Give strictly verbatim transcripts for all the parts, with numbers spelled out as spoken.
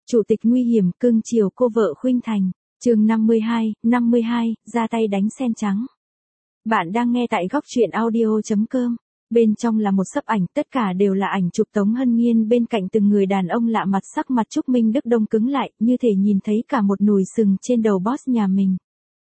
Chủ tịch nguy hiểm cưng chiều cô vợ khuynh thành. Chương năm mươi hai, năm mươi hai, ra tay đánh sen trắng. Bạn đang nghe tại góc truyện audio chấm com. Bên trong là một sấp ảnh, tất cả đều là ảnh chụp Tống Hân Nhiên bên cạnh từng người đàn ông lạ mặt, sắc mặt Trúc Minh Đức đông cứng lại, như thể nhìn thấy cả một nùi sừng trên đầu boss nhà mình.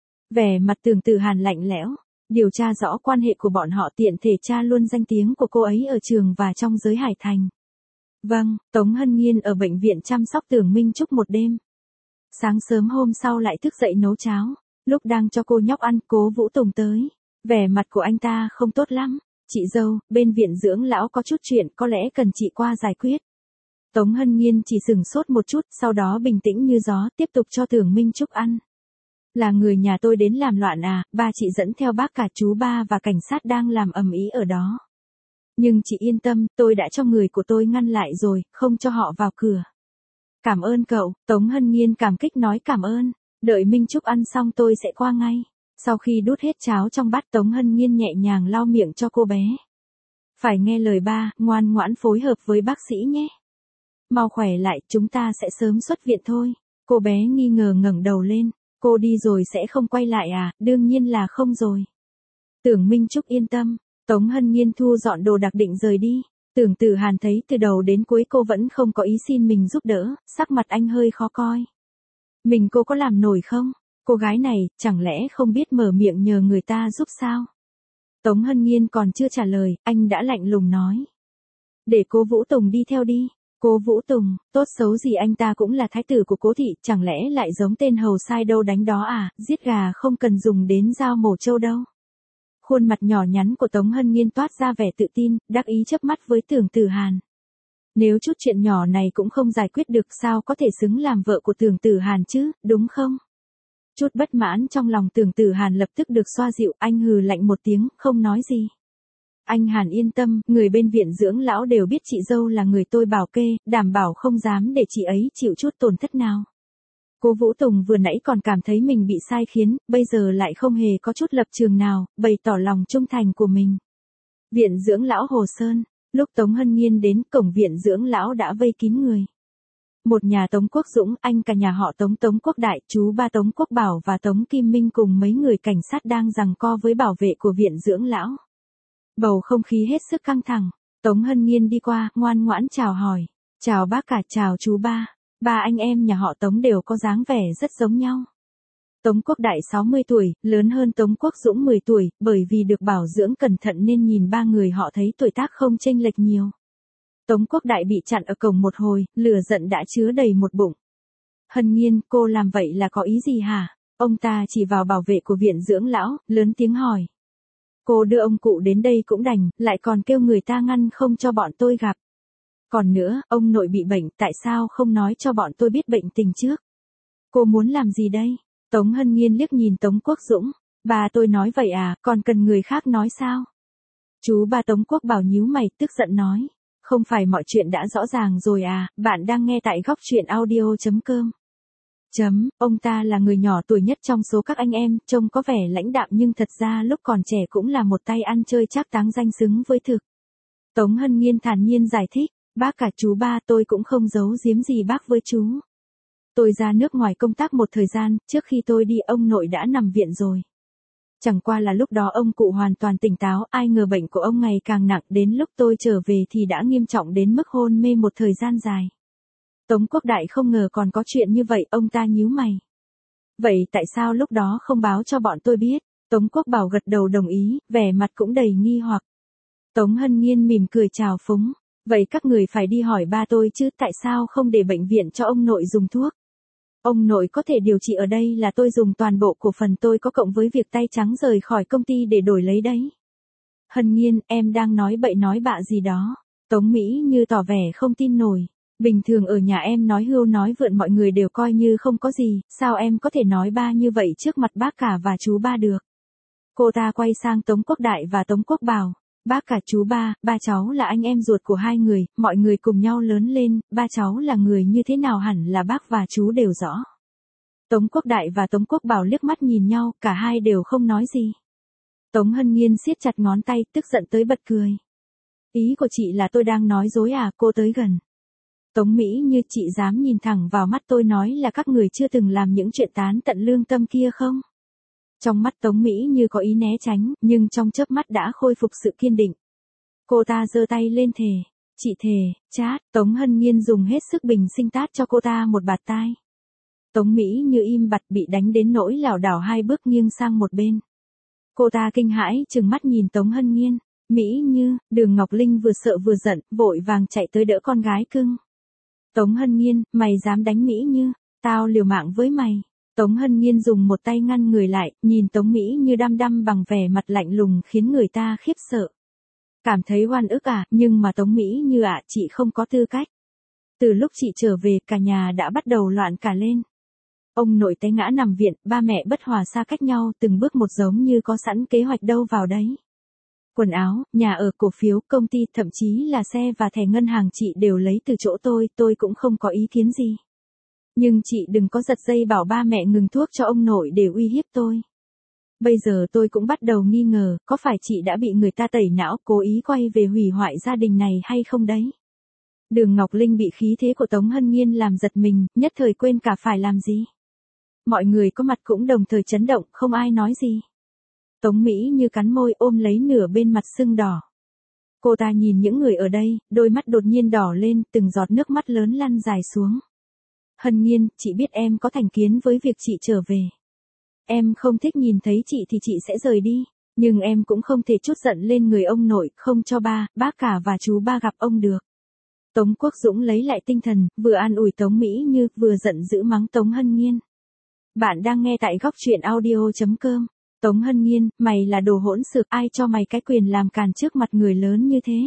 Vẻ mặt Tưởng Tử Hàn lạnh lẽo, điều tra rõ quan hệ của bọn họ, tiện thể tra luôn danh tiếng của cô ấy ở trường và trong giới Hải Thành. Vâng, Tống Hân Nhiên ở bệnh viện chăm sóc Tưởng Minh Trúc một đêm. Sáng sớm hôm sau lại thức dậy nấu cháo, lúc đang cho cô nhóc ăn, Cố Vũ Tùng tới. Vẻ mặt của anh ta không tốt lắm. Chị dâu, bên viện dưỡng lão có chút chuyện, có lẽ cần chị qua giải quyết. Tống Hân Nhiên chỉ sừng sốt một chút, sau đó bình tĩnh như gió, tiếp tục cho Tưởng Minh Trúc ăn. Là người nhà tôi đến làm loạn à, ba chị dẫn theo bác cả, chú ba và cảnh sát đang làm ầm ĩ ở đó. Nhưng chị yên tâm, tôi đã cho người của tôi ngăn lại rồi, không cho họ vào cửa. Cảm ơn cậu, Tống Hân Nhiên cảm kích nói cảm ơn, đợi Minh Trúc ăn xong tôi sẽ qua ngay. Sau khi đút hết cháo trong bát, Tống Hân Nhiên nhẹ nhàng lau miệng cho cô bé. Phải nghe lời ba, ngoan ngoãn phối hợp với bác sĩ nhé. Mau khỏe lại, chúng ta sẽ sớm xuất viện thôi. Cô bé nghi ngờ ngẩng đầu lên, cô đi rồi sẽ không quay lại à, đương nhiên là không rồi. Tưởng Minh Trúc yên tâm, Tống Hân Nhiên thu dọn đồ đạc định rời đi. Tưởng Tử Hàn thấy từ đầu đến cuối cô vẫn không có ý xin mình giúp đỡ, sắc mặt anh hơi khó coi. Mình cô có làm nổi không? Cô gái này, chẳng lẽ không biết mở miệng nhờ người ta giúp sao? Tống Hân Nhiên còn chưa trả lời, anh đã lạnh lùng nói. Để Cố Vũ Tùng đi theo đi. Cố Vũ Tùng, tốt xấu gì anh ta cũng là thái tử của Cố thị, chẳng lẽ lại giống tên hầu sai đâu đánh đó à, giết gà không cần dùng đến dao mổ trâu đâu. Khuôn mặt nhỏ nhắn của Tống Hân Nhiên toát ra vẻ tự tin, đắc ý chớp mắt với Tưởng Tử Hàn. Nếu chút chuyện nhỏ này cũng không giải quyết được, sao có thể xứng làm vợ của Tưởng Tử Hàn chứ, đúng không? Chút bất mãn trong lòng Tưởng Tử Hàn lập tức được xoa dịu, anh hừ lạnh một tiếng, không nói gì. Anh Hàn yên tâm, người bên viện dưỡng lão đều biết chị dâu là người tôi bảo kê, đảm bảo không dám để chị ấy chịu chút tổn thất nào. Cố Vũ Tùng vừa nãy còn cảm thấy mình bị sai khiến, bây giờ lại không hề có chút lập trường nào, bày tỏ lòng trung thành của mình. Viện dưỡng lão Hồ Sơn, lúc Tống Hân Nhiên đến, cổng viện dưỡng lão đã vây kín người. Một nhà Tống Quốc Dũng, anh cả nhà họ Tống, Tống Quốc Đại, chú ba Tống Quốc Bảo và Tống Kim Minh cùng mấy người cảnh sát đang giằng co với bảo vệ của viện dưỡng lão. Bầu không khí hết sức căng thẳng. Tống Hân Nhiên đi qua, ngoan ngoãn chào hỏi. Chào bác cả, chào chú ba. Ba anh em nhà họ Tống đều có dáng vẻ rất giống nhau. Tống Quốc Đại sáu mươi tuổi, lớn hơn Tống Quốc Dũng mười tuổi, bởi vì được bảo dưỡng cẩn thận nên nhìn ba người họ thấy tuổi tác không chênh lệch nhiều. Tống Quốc Đại bị chặn ở cổng một hồi, lửa giận đã chứa đầy một bụng. Hân Nhiên, cô làm vậy là có ý gì hả? Ông ta chỉ vào bảo vệ của viện dưỡng lão, lớn tiếng hỏi. Cô đưa ông cụ đến đây cũng đành, lại còn kêu người ta ngăn không cho bọn tôi gặp. Còn nữa, ông nội bị bệnh, tại sao không nói cho bọn tôi biết bệnh tình trước? Cô muốn làm gì đây? Tống Hân Nhiên liếc nhìn Tống Quốc Dũng. Bà tôi nói vậy à, còn cần người khác nói sao? Chú ba Tống Quốc Bảo nhíu mày, tức giận nói. Không phải mọi chuyện đã rõ ràng rồi à, bạn đang nghe tại góc truyện audio chấm com. Chấm, ông ta là người nhỏ tuổi nhất trong số các anh em, trông có vẻ lãnh đạm nhưng thật ra lúc còn trẻ cũng là một tay ăn chơi trác táng danh xứng với thực. Tống Hân Nhiên thản nhiên giải thích, bác cả chú ba tôi cũng không giấu giếm gì bác với chú. Tôi ra nước ngoài công tác một thời gian, trước khi tôi đi ông nội đã nằm viện rồi. Chẳng qua là lúc đó ông cụ hoàn toàn tỉnh táo, ai ngờ bệnh của ông ngày càng nặng, đến lúc tôi trở về thì đã nghiêm trọng đến mức hôn mê một thời gian dài. Tống Quốc Đại không ngờ còn có chuyện như vậy, ông ta nhíu mày. Vậy tại sao lúc đó không báo cho bọn tôi biết? Tống Quốc Bảo gật đầu đồng ý, vẻ mặt cũng đầy nghi hoặc. Tống Hân Nhiên mỉm cười chào phúng. Vậy các người phải đi hỏi ba tôi chứ, tại sao không để bệnh viện cho ông nội dùng thuốc? Ông nội có thể điều trị ở đây là tôi dùng toàn bộ cổ phần tôi có cộng với việc tay trắng rời khỏi công ty để đổi lấy đấy. Hân Nhiên, em đang nói bậy nói bạ gì đó. Tống Mỹ như tỏ vẻ không tin nổi. Bình thường ở nhà em nói hưu nói vượn mọi người đều coi như không có gì, sao em có thể nói ba như vậy trước mặt bác cả và chú ba được? Cô ta quay sang Tống Quốc Đại và Tống Quốc Bảo. Bác cả chú ba, ba cháu là anh em ruột của hai người, mọi người cùng nhau lớn lên, ba cháu là người như thế nào hẳn là bác và chú đều rõ. Tống Quốc Đại và Tống Quốc Bảo liếc mắt nhìn nhau, cả hai đều không nói gì. Tống Hân Nhiên siết chặt ngón tay, tức giận tới bật cười. Ý của chị là tôi đang nói dối à, cô tới gần. Tống Mỹ Như, chị dám nhìn thẳng vào mắt tôi nói là các người chưa từng làm những chuyện tán tận lương tâm kia không? Trong mắt Tống Mỹ Như có ý né tránh, nhưng trong chớp mắt đã khôi phục sự kiên định. Cô ta giơ tay lên thề. Chị thề, chát, Tống Hân Nhiên dùng hết sức bình sinh tát cho cô ta một bạt tai. Tống Mỹ Như im bặt bị đánh đến nỗi lảo đảo hai bước nghiêng sang một bên. Cô ta kinh hãi trừng mắt nhìn Tống Hân Nhiên. Mỹ Như, Đường Ngọc Linh vừa sợ vừa giận, vội vàng chạy tới đỡ con gái cưng. Tống Hân Nhiên, mày dám đánh Mỹ Như, tao liều mạng với mày. Tống Hân Nhiên dùng một tay ngăn người lại, nhìn Tống Mỹ Như đăm đăm bằng vẻ mặt lạnh lùng khiến người ta khiếp sợ. Cảm thấy oan ức à, nhưng mà Tống Mỹ Như ạ, chị không có tư cách. Từ lúc chị trở về, cả nhà đã bắt đầu loạn cả lên. Ông nội té ngã nằm viện, ba mẹ bất hòa xa cách nhau, từng bước một giống như có sẵn kế hoạch đâu vào đấy. Quần áo, nhà ở, cổ phiếu, công ty, thậm chí là xe và thẻ ngân hàng chị đều lấy từ chỗ tôi, tôi cũng không có ý kiến gì. Nhưng chị đừng có giật dây bảo ba mẹ ngừng thuốc cho ông nội để uy hiếp tôi. Bây giờ tôi cũng bắt đầu nghi ngờ, có phải chị đã bị người ta tẩy não, cố ý quay về hủy hoại gia đình này hay không đấy? Đường Ngọc Linh bị khí thế của Tống Hân Nhiên làm giật mình, nhất thời quên cả phải làm gì. Mọi người có mặt cũng đồng thời chấn động, không ai nói gì. Tống Mỹ Như cắn môi ôm lấy nửa bên mặt sưng đỏ. Cô ta nhìn những người ở đây, đôi mắt đột nhiên đỏ lên, từng giọt nước mắt lớn lăn dài xuống. Hân Nhiên, chị biết em có thành kiến với việc chị trở về. Em không thích nhìn thấy chị thì chị sẽ rời đi, nhưng em cũng không thể trút giận lên người ông nội, không cho ba, bác cả và chú ba gặp ông được. Tống Quốc Dũng lấy lại tinh thần, vừa an ủi Tống Mỹ Như, vừa giận dữ mắng Tống Hân Nhiên. Bạn đang nghe tại góc truyện audio chấm com. Tống Hân Nhiên, mày là đồ hỗn xược, ai cho mày cái quyền làm càn trước mặt người lớn như thế?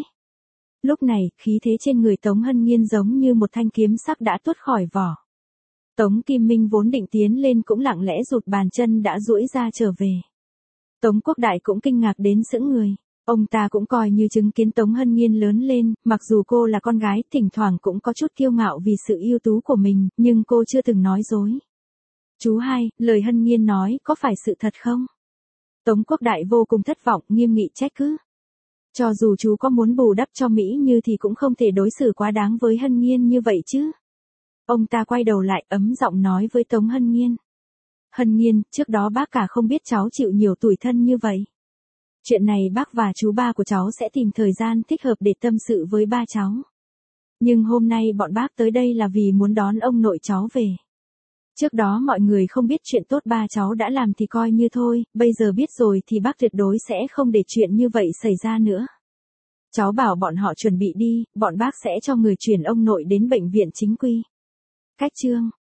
Lúc này, khí thế trên người Tống Hân Nhiên giống như một thanh kiếm sắc đã tuốt khỏi vỏ. Tống Kim Minh vốn định tiến lên cũng lặng lẽ rụt bàn chân đã duỗi ra trở về. Tống Quốc Đại cũng kinh ngạc đến sững người. Ông ta cũng coi như chứng kiến Tống Hân Nhiên lớn lên, mặc dù cô là con gái, thỉnh thoảng cũng có chút kiêu ngạo vì sự ưu tú của mình, nhưng cô chưa từng nói dối. Chú hai, lời Hân Nhiên nói có phải sự thật không? Tống Quốc Đại vô cùng thất vọng, nghiêm nghị trách cứ. Cho dù chú có muốn bù đắp cho Mỹ Như thì cũng không thể đối xử quá đáng với Hân Nhiên như vậy chứ. Ông ta quay đầu lại ấm giọng nói với Tống Hân Nhiên. Hân Nhiên, trước đó bác cả không biết cháu chịu nhiều tủi thân như vậy. Chuyện này bác và chú ba của cháu sẽ tìm thời gian thích hợp để tâm sự với ba cháu. Nhưng hôm nay bọn bác tới đây là vì muốn đón ông nội cháu về. Trước đó mọi người không biết chuyện tốt ba cháu đã làm thì coi như thôi, bây giờ biết rồi thì bác tuyệt đối sẽ không để chuyện như vậy xảy ra nữa. Cháu bảo bọn họ chuẩn bị đi, bọn bác sẽ cho người chuyển ông nội đến bệnh viện chính quy. Cách chương